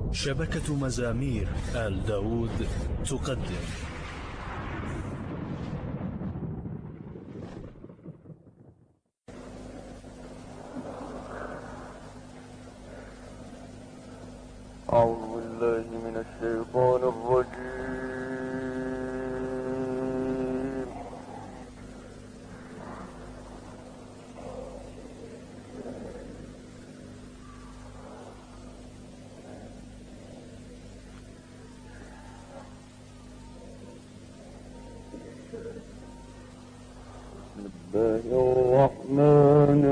شبكة مزامير آل داود تقدم أعوذ بالله من الشيطان الرجيم. بسم الله الرحمن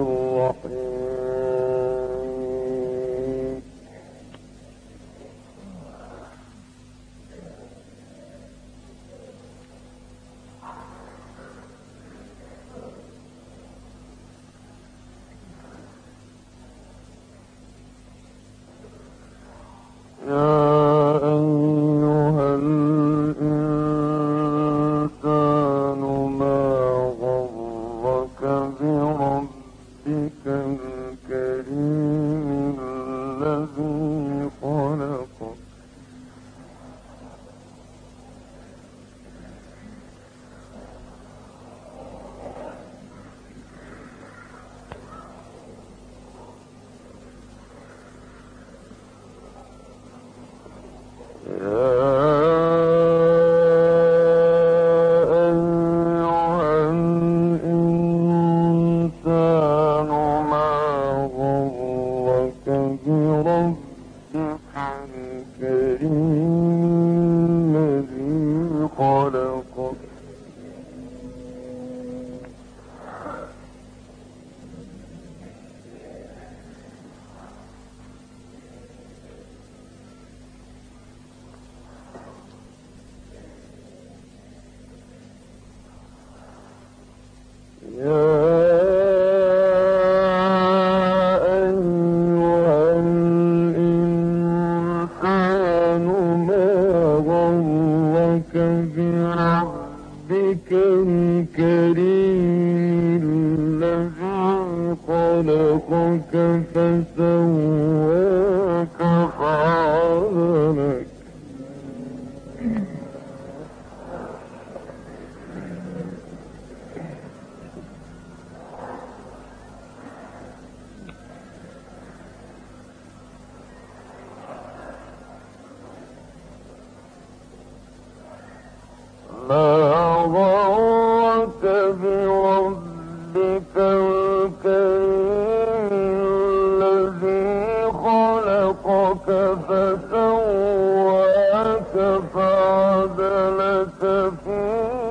الرحيم. بربك الكريم الذي خلقك فسواك فعدلك. ما غرك بربك الكريم الذي خلقك فسواك فعدلك في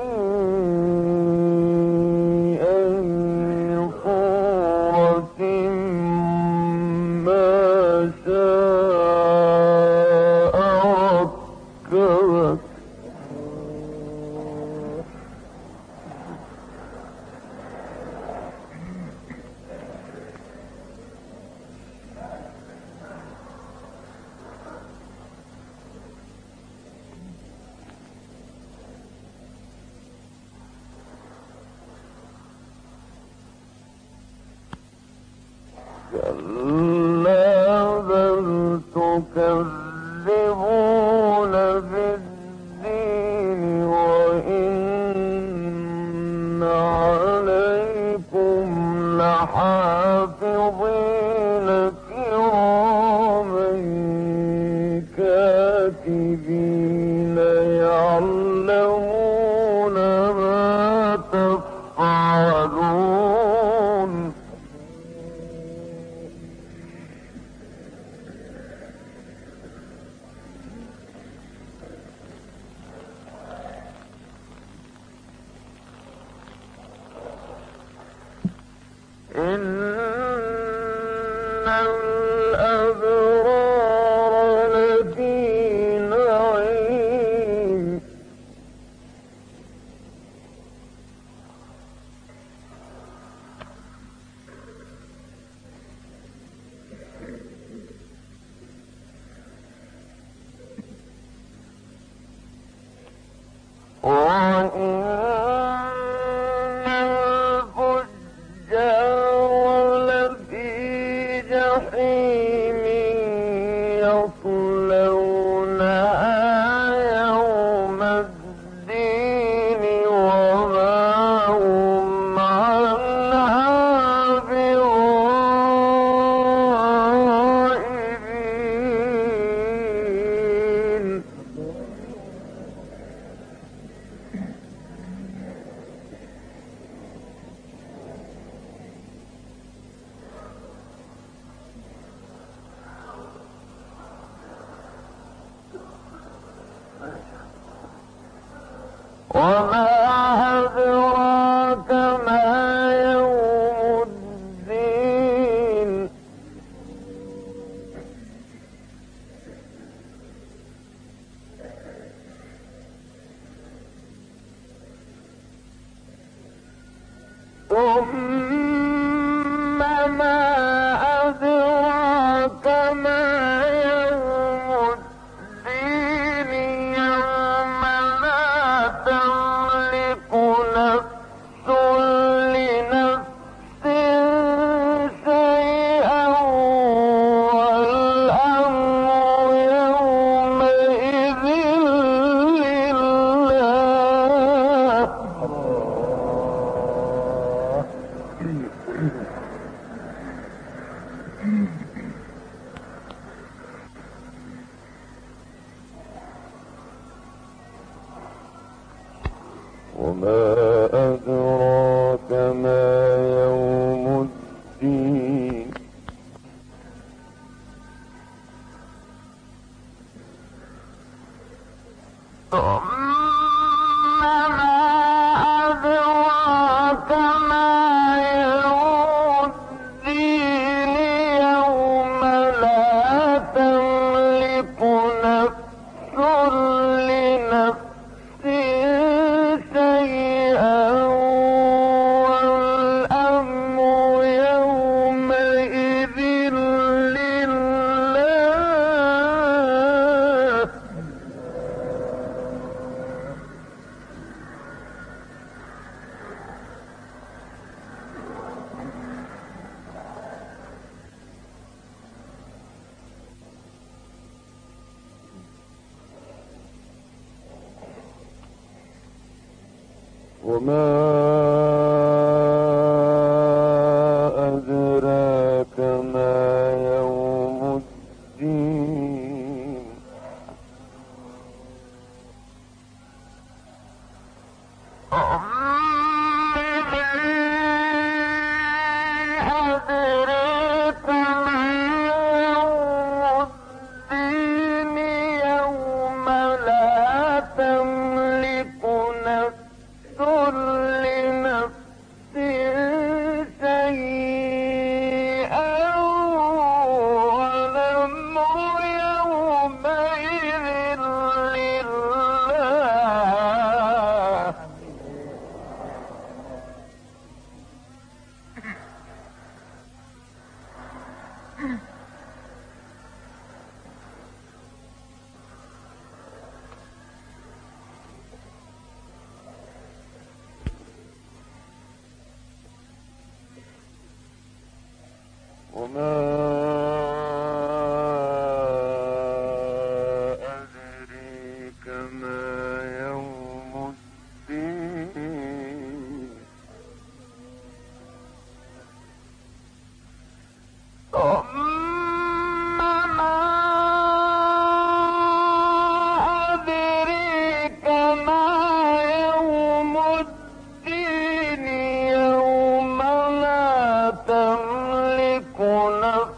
أي صورة ما شاء ركبك. كلا بل تكذبون بالدين وإن عليكم لحافظين كراما كاتبين يعلمون ما تفعلون. إن الأبرار لفي نعيم وإن الفجار يوم الدين وما هم عنها بغائبين. وما أدراك ما يوم الدين. ثم ما أدراك ما يوم الدين. يوم لا تملك نفس لنفس شيئا والأمر يومئذ لله. وما أدراك ما يوم الدين. ثم ما أدراك ما يوم الدين. يوم لا تملك نفس لنفس شيئا والأمر يومئذ لله. وما أدراك ما يوم الدين. أدراك ما يوم الدين. يوم لا تملك نفس لنفس شيئا والأمر يومئذ لله. وما أدريك ما يوم الدين. ثم ما أدريك ما يوم الدين. يوم لا تملك نفس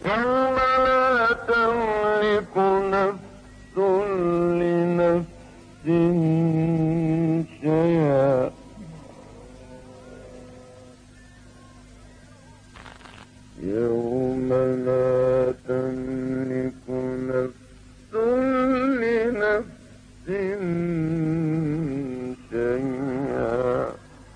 يوم لا تملك نفس لنفس شيئا يوم لا تملك نفس لنفس شيئا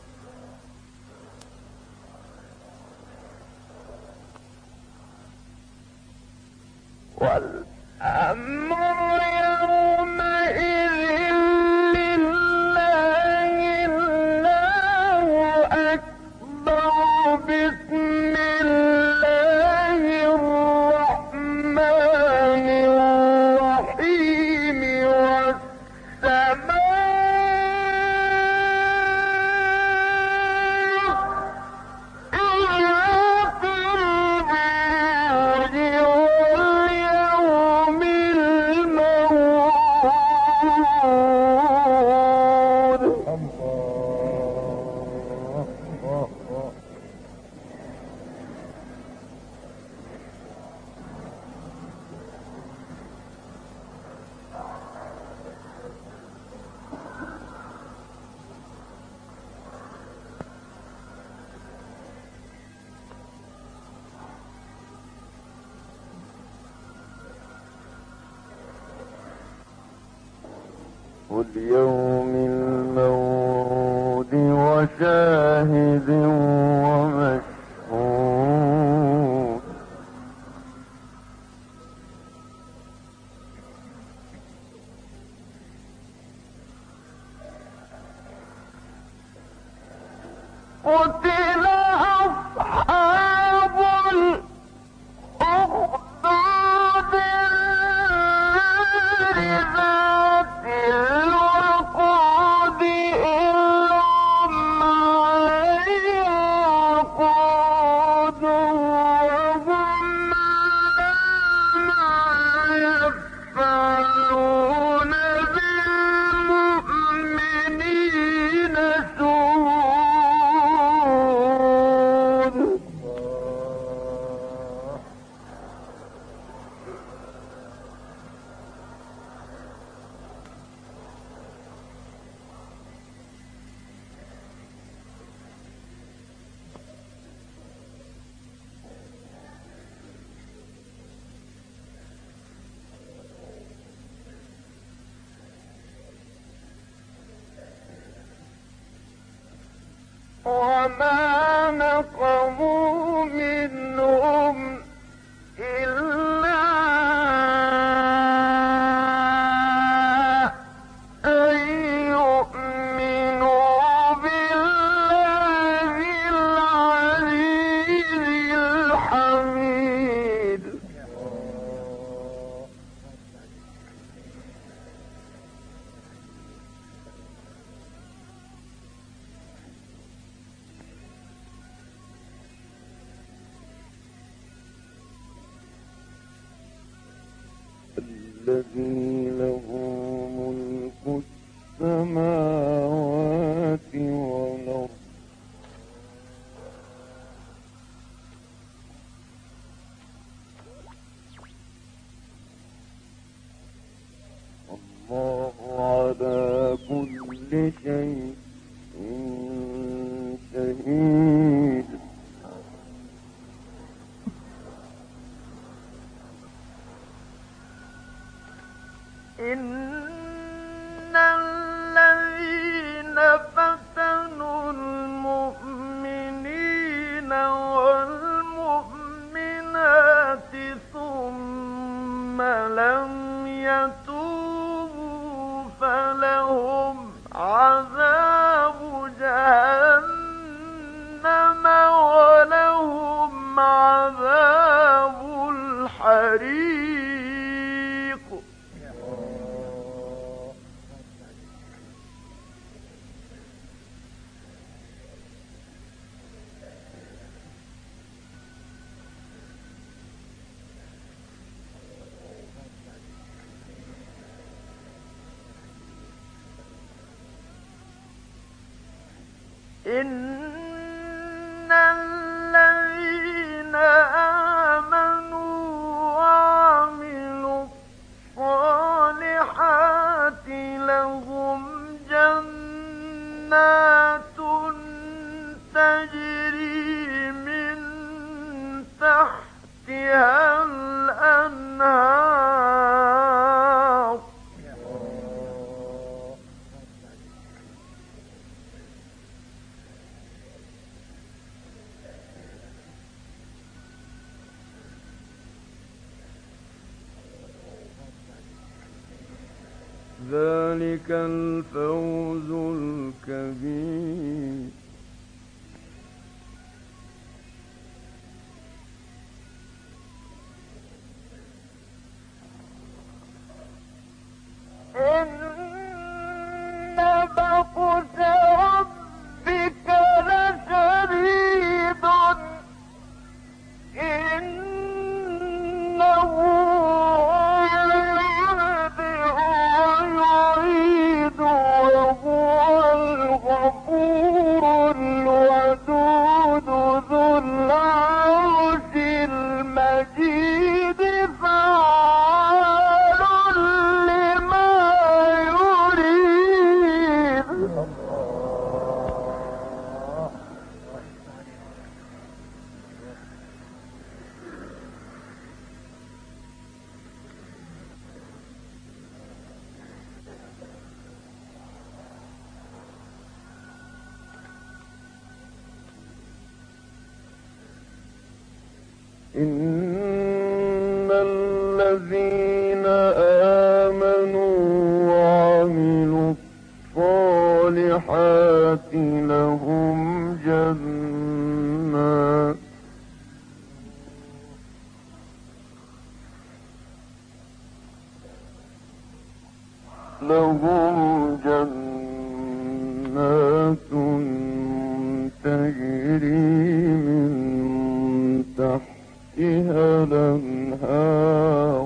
والأمر يومئذ لله الله أكبر بسم الله الرحمن الرحيم واليوم الموعود وشاهد ومشهود قتل أصحاب الأخدود ذات الوقود إذ هم عليها قعود وهم على ما يفعلون بالمؤمنين شهود وما نقموا منهم إلا أن يؤمنوا بالله العزيز الحميد الذي له ملك السماوات والأرض الله على كل شيء شهيد إن الذين فتنوا المؤمنين والمؤمنات ثم لم يتوبوا فلهم عذاب جهنم ولهم عذاب الحريق إن الذين آمنوا فيها الأنهار ذلك الفوز الكبير. إن بطش ربك لشديد إنه يعيد وهو الغفور الودود ذو العرش المجيد فعال لما يريد. إن الذين آمنوا وعملوا الصالحات لهم جنات تجري من تحتها الأنهار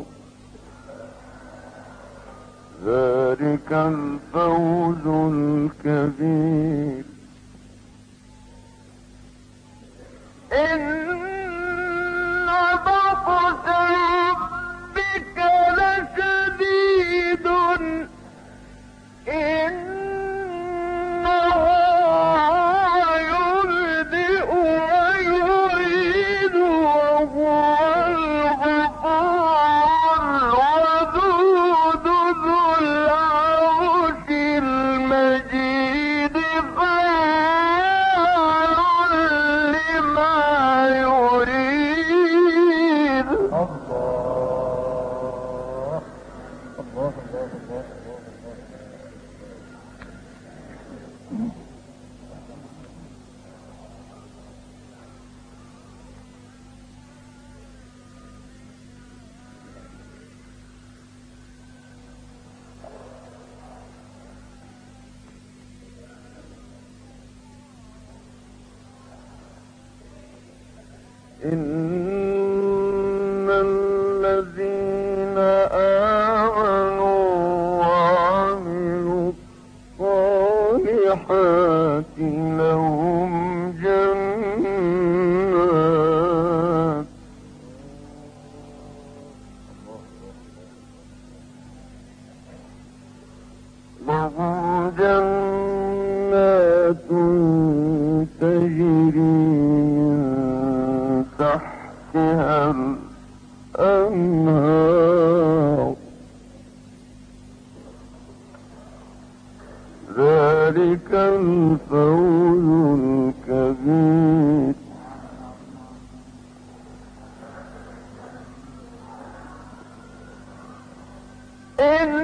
ذلك الفوز الكبير. إن بطش ربك لشديد إنه يبدئ ويعيد وهو الغفور الودود ذو العرش المجيد فعال لما يريد. إن الذين آمنوا وعملوا الصالحات لهم جنات تجري من تحتها الأنهار ذلك الفوز الكبير. إن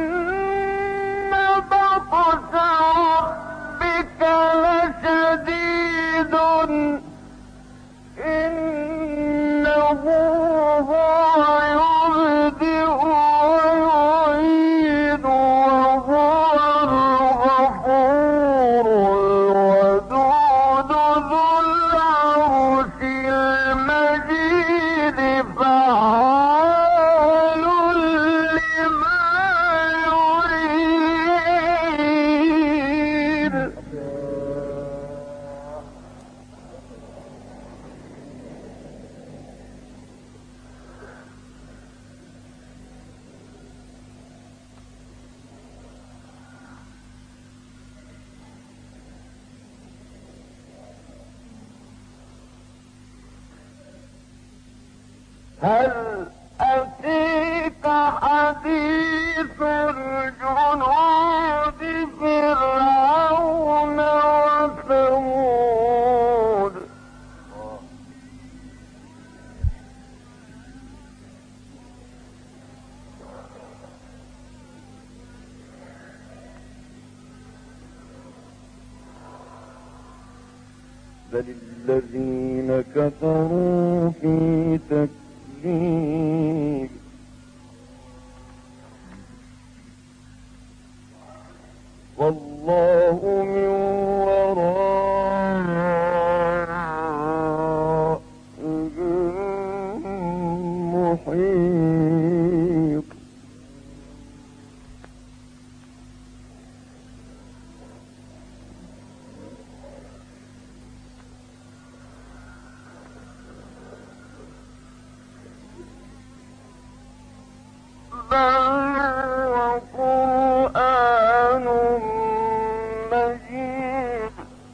بطش ربك لشديد إنه هو يبدئ ويعيد وهو الغفور الودود ذو العرش المجيد فعال لما هل أتيك حديث الجنود فرعون وثمود بل الذين كفروا في تكذيب والله من ورائهم محيط وقرآن مجيد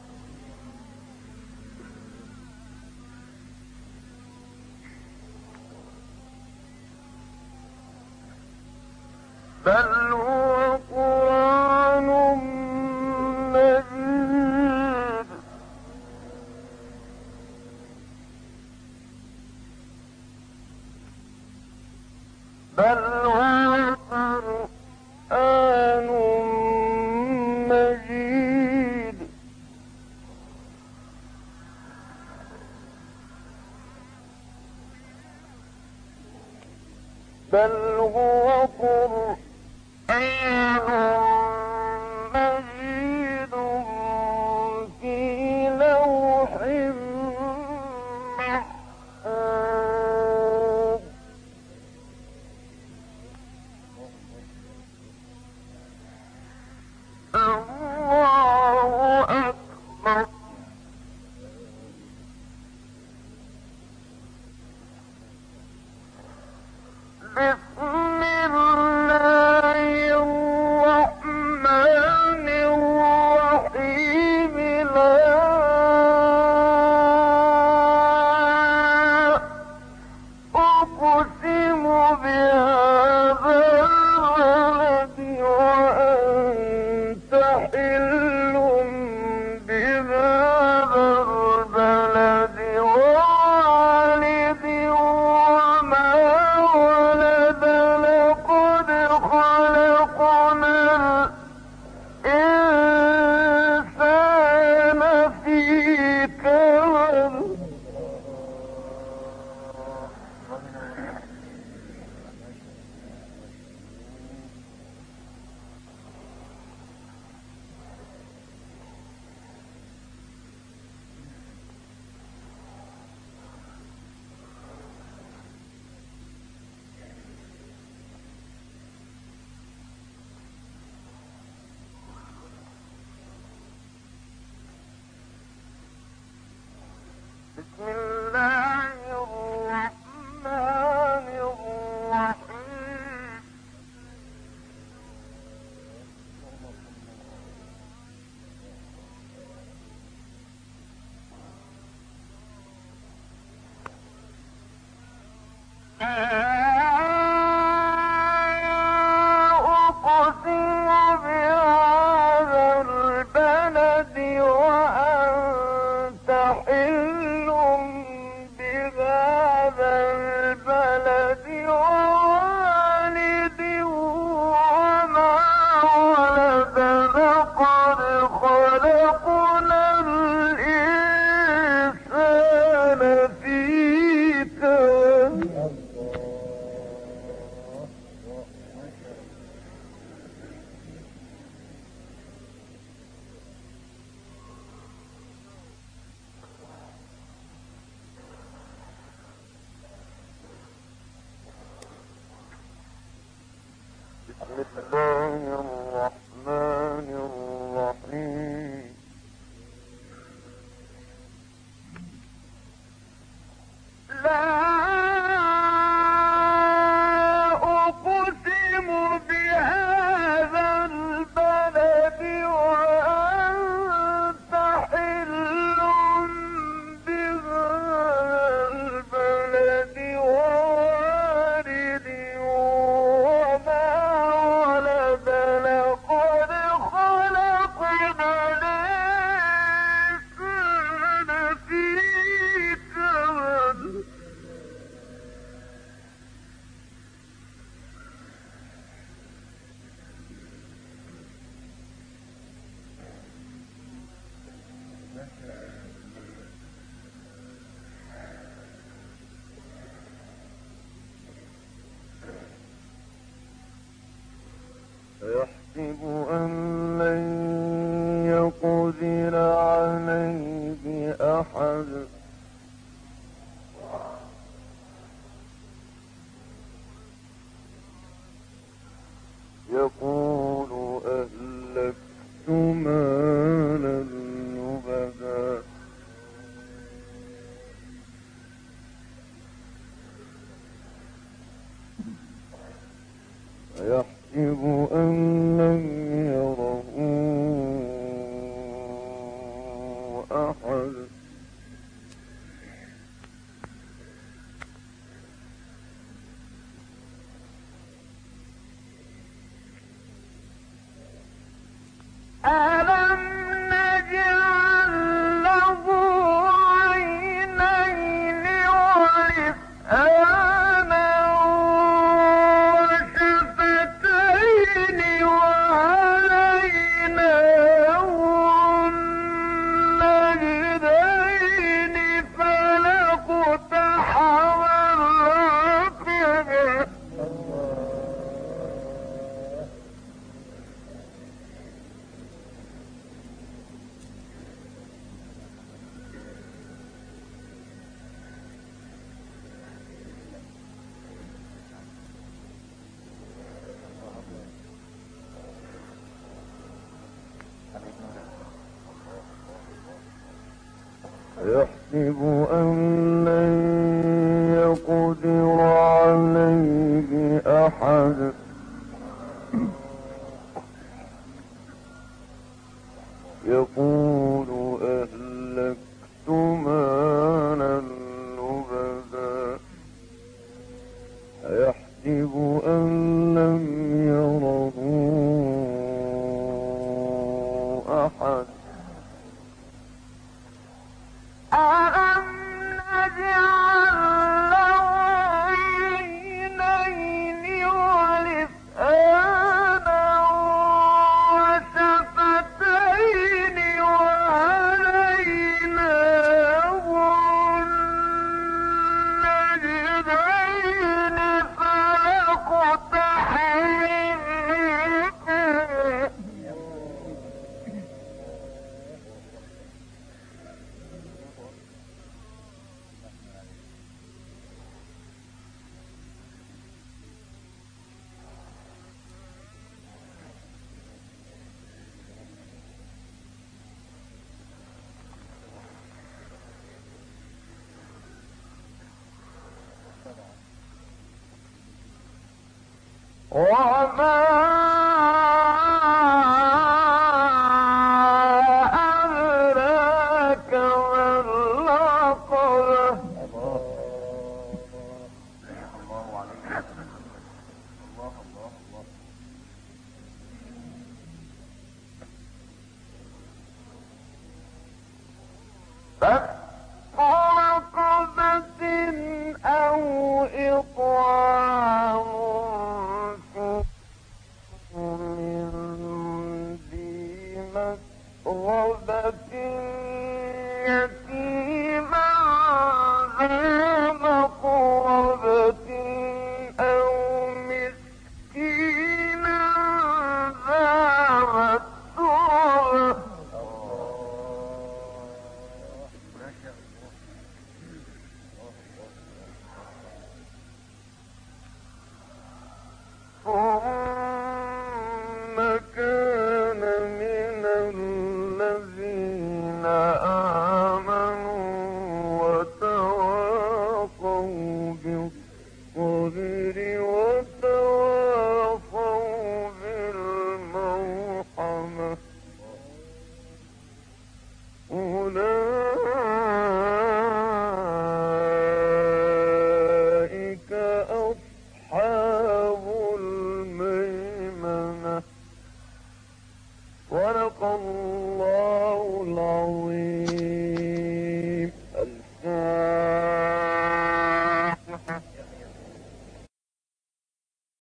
بل هو قرآن مجيد بل هو قرآن مجيد بل هو قرآن مجيد في لوح محفوظ الله أكبر بسم الله الرحمن الرحيم لا أقسم بهذا البلد وأنت حل بهذا البلد ووالد وما ولد لقد خلقنا الإنسان في كبد بسم الله الرحمن الرحيم أقسم بهذا البلد وأنت حل بهذا البلد ووالد وما ولد لقد خلقنا الإنسان في كبد بسم الله الرحمن الرحيم لا أقسم بهذا البلد وأنت حل بهذا البلد أيحسب أن لن يقدر عليه أحد يقول أهلكت مالا لبدا أيحسب أن لم يره أحد ألم نجعل له عينين ولسانا وشفتين وهديناه النجدين فلاقتحم العقبة يحسب أن لن يقدر عليه أحد يقول أهلكت مالا لبدا أيحسب أن لم يره أحد ألم نجعل له عينين ولسانا وشفتين وهديناه النجدين فلاقتحم العقبة وما أدراك ما العقبة فك رقبة أو إطعام من ذي مسغبة يتيما ذا مقربة أو مسكينا ذا متربة ثم كان من الذين آمنوا وتواصوا بالصبر وتواصوا